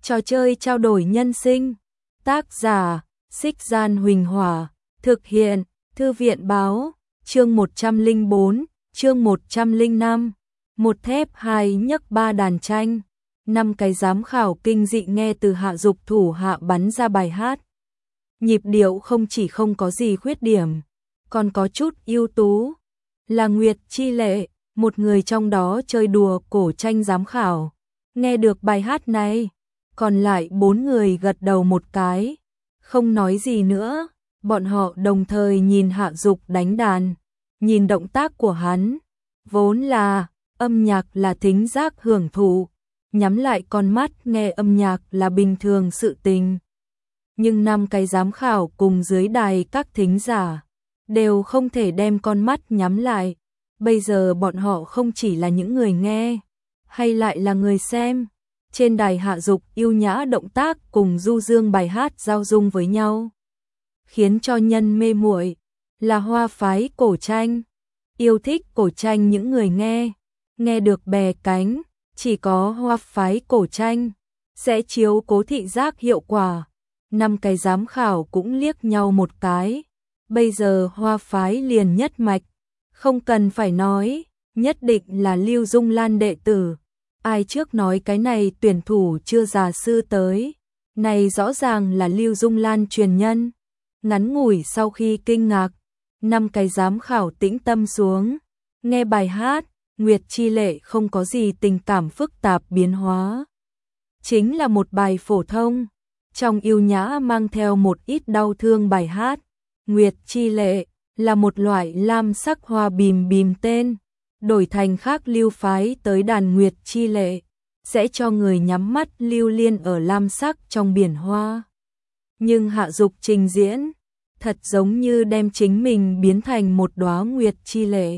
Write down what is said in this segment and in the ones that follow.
Trò chơi trao đổi nhân sinh. Tác giả: Xích Gian Huỳnh Hỏa. Thực hiện: Thư viện báo. Chương 104, chương 105. Một thép hai nhấc ba đàn tranh. 5 cái giám khảo kinh dị nghe từ Hạ Dục thủ hạ bắn ra bài hát. Nhịp điệu không chỉ không có gì khuyết điểm, còn có chút ưu tú. Là Nguyệt Chi Lệ, một người trong đó chơi đùa cổ tranh giám khảo. Nghe được bài hát này, còn lại 4 người gật đầu một cái, không nói gì nữa. Bọn họ đồng thời nhìn Hạ Dục đánh đàn, nhìn động tác của hắn. Vốn là âm nhạc là thính giác hưởng thụ, nhắm lại con mắt nghe âm nhạc là bình thường sự tình. Nhưng 5 cái giám khảo cùng dưới đài các thính giả đều không thể đem con mắt nhắm lại. Bây giờ bọn họ không chỉ là những người nghe, hay lại là người xem. Trên đài Hạ Dục yêu nhã động tác cùng du dương bài hát giao dung với nhau, khiến cho nhân mê muội. Là hoa phái cổ tranh, yêu thích cổ tranh những người nghe được bè cánh. Chỉ có hoa phái cổ tranh sẽ chiếu cố thị giác hiệu quả. 5 cái giám khảo cũng liếc nhau một cái. Bây giờ hoa phái liền nhất mạch, không cần phải nói, nhất định là Lưu Dung Lan đệ tử. Ai trước nói cái này tuyển thủ chưa già sư tới, này rõ ràng là Lưu Dung Lan truyền nhân. Ngắn ngủi sau khi kinh ngạc, 5 cái giám khảo tĩnh tâm xuống, nghe bài hát. Nguyệt Chi Lệ không có gì tình cảm phức tạp biến hóa, chính là một bài phổ thông, trong yêu nhã mang theo một ít đau thương. Bài hát Nguyệt Chi Lệ là một loại lam sắc hoa bìm bìm tên, đổi thành khác lưu phái tới đàn Nguyệt Chi Lệ, sẽ cho người nhắm mắt lưu liên ở lam sắc trong biển hoa. Nhưng Hạ Dục trình diễn, thật giống như đem chính mình biến thành một đóa Nguyệt Chi Lệ.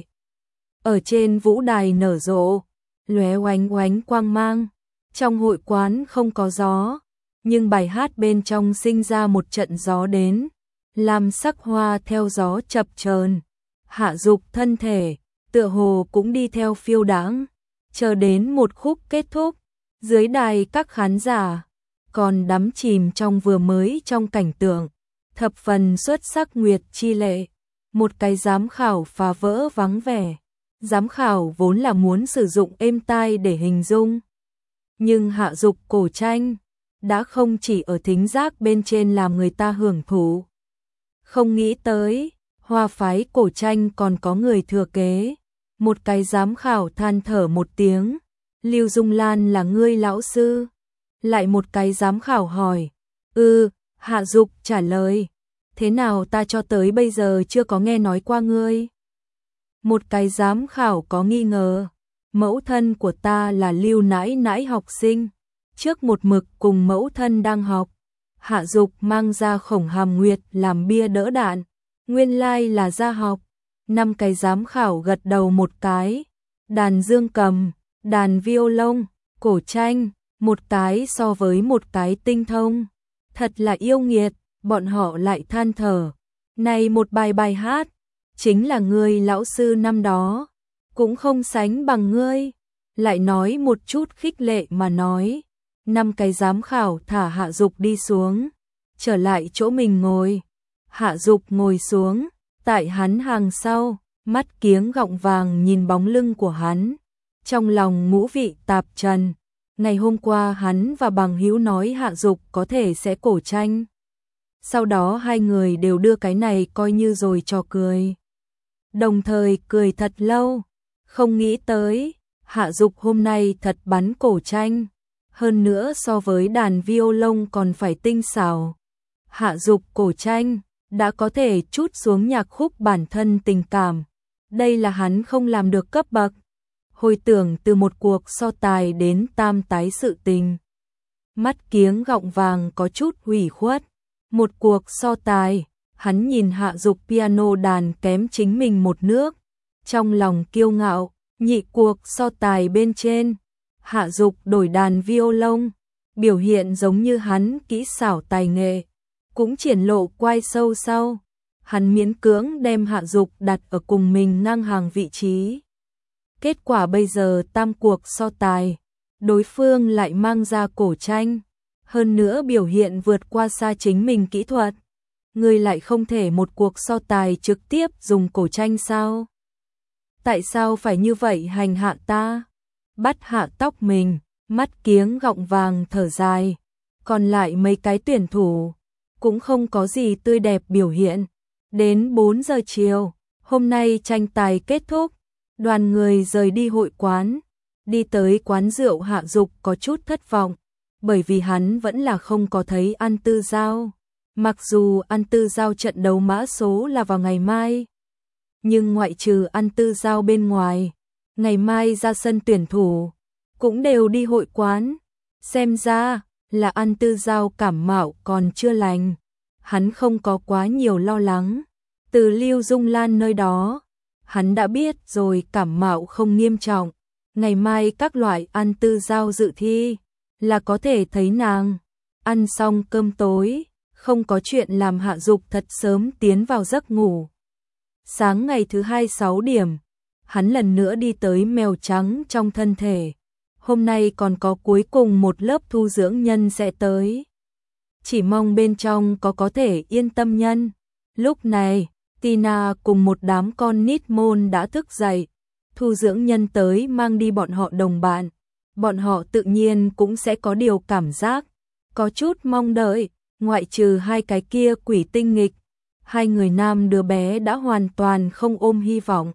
Ở trên vũ đài nở rộ, lóe oánh oánh quang mang. Trong hội quán không có gió, nhưng bài hát bên trong sinh ra một trận gió đến, làm sắc hoa theo gió chập chờn. Hạ Dục thân thể tựa hồ cũng đi theo phiêu đãng, chờ đến một khúc kết thúc. Dưới đài các khán giả còn đắm chìm trong vừa mới trong cảnh tượng thập phần xuất sắc Nguyệt Chi Lệ. Một cái giám khảo phá vỡ vắng vẻ. Giám khảo vốn là muốn sử dụng êm tai để hình dung, nhưng Hạ Dục cổ tranh đã không chỉ ở thính giác bên trên làm người ta hưởng thụ. Không nghĩ tới, hoa phái cổ tranh còn có người thừa kế. Một cái giám khảo than thở một tiếng, Lưu Dung Lan là ngươi lão sư? Lại một cái giám khảo hỏi. Hạ Dục trả lời. Thế nào ta cho tới bây giờ chưa có nghe nói qua ngươi? Một cái giám khảo có nghi ngờ. Mẫu thân của ta là Lưu nãi nãi học sinh, trước một mực cùng mẫu thân đang học. Hạ Dục mang ra Khổng Hàm Nguyệt làm bia đỡ đạn, nguyên lai là gia học. 5 cái giám khảo gật đầu một cái. Đàn dương cầm, đàn violon, cổ tranh, một cái so với một cái tinh thông, thật là yêu nghiệt. Bọn họ lại than thở, này một bài hát chính là ngươi lão sư năm đó, cũng không sánh bằng ngươi. Lại nói một chút khích lệ mà nói. 5 cái giám khảo thả Hạ Dục đi xuống, trở lại chỗ mình ngồi. Hạ Dục ngồi xuống tại hắn hàng sau, mắt kiếng gọng vàng nhìn bóng lưng của hắn, trong lòng ngũ vị tạp trần. Ngày hôm qua hắn và bằng hữu nói Hạ Dục có thể sẽ cổ tranh, sau đó hai người đều đưa cái này coi như rồi trò cười, đồng thời cười thật lâu. Không nghĩ tới Hạ Dục hôm nay thật bắn cổ tranh, hơn nữa so với đàn violon còn phải tinh xảo. Hạ Dục cổ tranh đã có thể trút xuống nhạc khúc bản thân tình cảm, đây là hắn không làm được cấp bậc. Hồi tưởng từ một cuộc so tài đến tam tái sự tình, mắt kiếng gọng vàng có chút hủy khuất. Một cuộc so tài, hắn nhìn Hạ Dục piano đàn kém chính mình một nước, trong lòng kiêu ngạo. Nhị cuộc so tài bên trên, Hạ Dục đổi đàn violon, biểu hiện giống như hắn kỹ xảo tài nghệ, cũng triển lộ quai sâu sau. Hắn miễn cưỡng đem Hạ Dục đặt ở cùng mình ngang hàng vị trí. Kết quả bây giờ tam cuộc so tài, đối phương lại mang ra cổ tranh, hơn nữa biểu hiện vượt qua xa chính mình kỹ thuật. Ngươi lại không thể một cuộc so tài trực tiếp dùng cổ tranh sao? Tại sao phải như vậy hành hạ ta? Bắt hạ tóc mình, mắt kiếng gọng vàng thở dài. Còn lại mấy cái tuyển thủ, cũng không có gì tươi đẹp biểu hiện. Đến 4 giờ chiều, hôm nay tranh tài kết thúc, đoàn người rời đi hội quán. Đi tới quán rượu Hạ Dục có chút thất vọng, bởi vì hắn vẫn là không có thấy An Tư Giao. Mặc dù An Tư Giao trận đấu mã số là vào ngày mai, nhưng ngoại trừ An Tư Giao bên ngoài, ngày mai ra sân tuyển thủ, cũng đều đi hội quán. Xem ra là An Tư Giao cảm mạo còn chưa lành, hắn không có quá nhiều lo lắng. Từ Lưu Dung Lan nơi đó, hắn đã biết rồi cảm mạo không nghiêm trọng. Ngày mai các loại An Tư Giao dự thi là có thể thấy nàng. Ăn xong cơm tối, không có chuyện làm Hạ Dục thật sớm tiến vào giấc ngủ. Sáng ngày thứ 2 6 điểm, hắn lần nữa đi tới mèo trắng trong thân thể. Hôm nay còn có cuối cùng một lớp thu dưỡng nhân sẽ tới. Chỉ mong bên trong có thể yên tâm nhân. Lúc này, Tina cùng một đám con nít môn đã thức dậy. Thu dưỡng nhân tới mang đi bọn họ đồng bạn. Bọn họ tự nhiên cũng sẽ có điều cảm giác, có chút mong đợi, ngoại trừ hai cái kia quỷ tinh nghịch. Hai người nam đứa bé đã hoàn toàn không ôm hy vọng.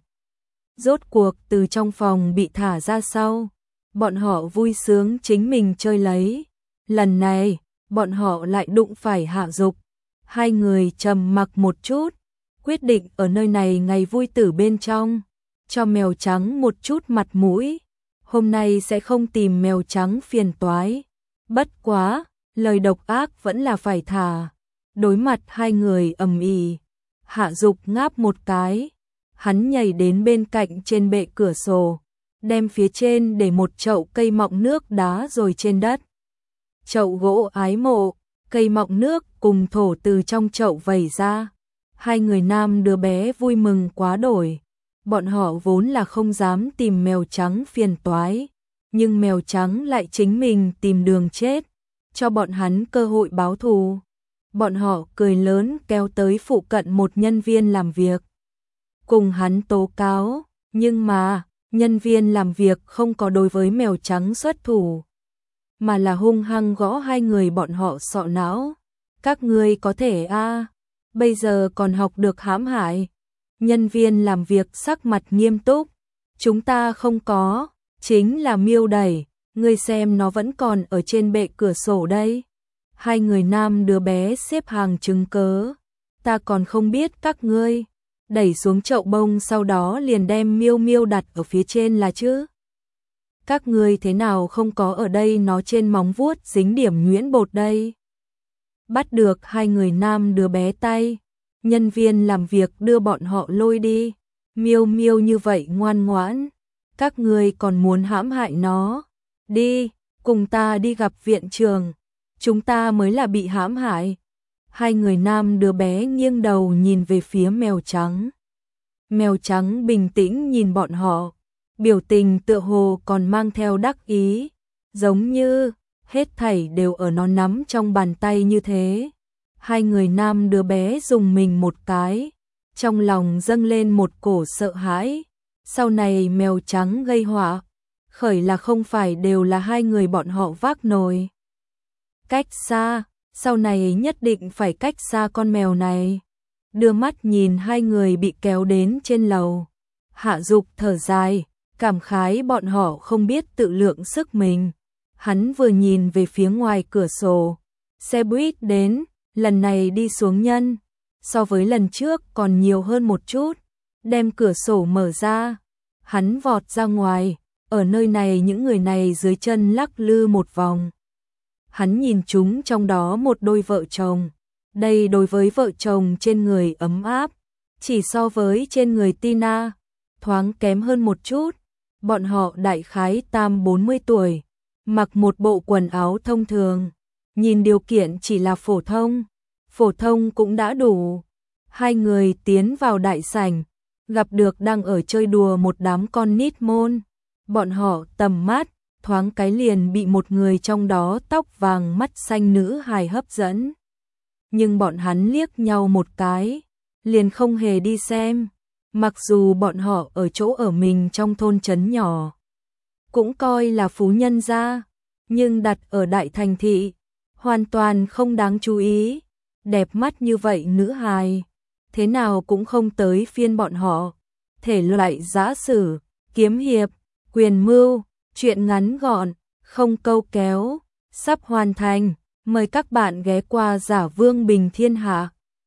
Rốt cuộc từ trong phòng bị thả ra sau, bọn họ vui sướng chính mình chơi lấy. Lần này, bọn họ lại đụng phải Hạ Dục. Hai người trầm mặc một chút, quyết định ở nơi này ngày vui tử bên trong, cho mèo trắng một chút mặt mũi. Hôm nay sẽ không tìm mèo trắng phiền toái. Bất quá, lời độc ác vẫn là phải thả. Đối mặt hai người ầm ĩ, Hạ Dục ngáp một cái, hắn nhảy đến bên cạnh trên bệ cửa sổ, đem phía trên để một chậu cây mọng nước đá rồi trên đất. Chậu gỗ ái mộ, cây mọng nước cùng thổ từ trong chậu vẩy ra. Hai người nam đứa bé vui mừng quá đổi. Bọn họ vốn là không dám tìm mèo trắng phiền toái, nhưng mèo trắng lại chính mình tìm đường chết, cho bọn hắn cơ hội báo thù. Bọn họ cười lớn kéo tới phụ cận một nhân viên làm việc, cùng hắn tố cáo, nhưng mà nhân viên làm việc không có đối với mèo trắng xuất thủ, mà là hung hăng gõ hai người bọn họ sọ não. Các ngươi có thể bây giờ còn học được hãm hại. Nhân viên làm việc sắc mặt nghiêm túc. Chúng ta không có, chính là Miêu đẩy, ngươi xem nó vẫn còn ở trên bệ cửa sổ đây. Hai người nam đứa bé xếp hàng chứng cớ. Ta còn không biết các ngươi. Đẩy xuống chậu bông sau đó liền đem Miêu Miêu đặt ở phía trên là chứ. Các ngươi thế nào không có ở đây nó trên móng vuốt dính điểm nhuyễn bột đây. Bắt được hai người nam đứa bé tay. Nhân viên làm việc đưa bọn họ lôi đi. Miêu Miêu như vậy ngoan ngoãn, các ngươi còn muốn hãm hại nó. Đi, cùng ta đi gặp viện trưởng, chúng ta mới là bị hãm hại. Hai người nam đứa bé nghiêng đầu nhìn về phía mèo trắng. Mèo trắng bình tĩnh nhìn bọn họ, biểu tình tựa hồ còn mang theo đắc ý, giống như hết thảy đều ở nó nắm trong bàn tay như thế. Hai người nam đứa bé dùng mình một cái, trong lòng dâng lên một cổ sợ hãi. Sau này mèo trắng gây họa, khởi là không phải đều là hai người bọn họ vác nồi. Cách xa, sau này nhất định phải cách xa con mèo này. Đưa mắt nhìn hai người bị kéo đến trên lầu. Hạ Dục thở dài, cảm khái bọn họ không biết tự lượng sức mình. Hắn vừa nhìn về phía ngoài cửa sổ, xe buýt đến. Lần này đi xuống nhân, so với lần trước còn nhiều hơn một chút. Đem cửa sổ mở ra, hắn vọt ra ngoài. Ở nơi này những người này dưới chân lắc lư một vòng. Hắn nhìn chúng trong đó một đôi vợ chồng. Đây đối với vợ chồng trên người ấm áp, chỉ so với trên người Tina thoáng kém hơn một chút. Bọn họ đại khái tam 40 tuổi, mặc một bộ quần áo thông thường. Nhìn điều kiện chỉ là phổ thông cũng đã đủ. Hai người tiến vào đại sảnh, gặp được đang ở chơi đùa một đám con nít môn. Bọn họ tầm mắt thoáng cái liền bị một người trong đó tóc vàng mắt xanh nữ hài hấp dẫn. Nhưng bọn hắn liếc nhau một cái, liền không hề đi xem, mặc dù bọn họ ở chỗ ở mình trong thôn trấn nhỏ, cũng coi là phú nhân gia, nhưng đặt ở đại thành thị, hoàn toàn không đáng chú ý. Đẹp mắt như vậy nữ hài, thế nào cũng không tới phiên bọn họ. Thể loại giã sử, kiếm hiệp, quyền mưu, truyện ngắn gọn, không câu kéo, sắp hoàn thành. Mời các bạn ghé qua Giả Vương Bình Thiên Hạ.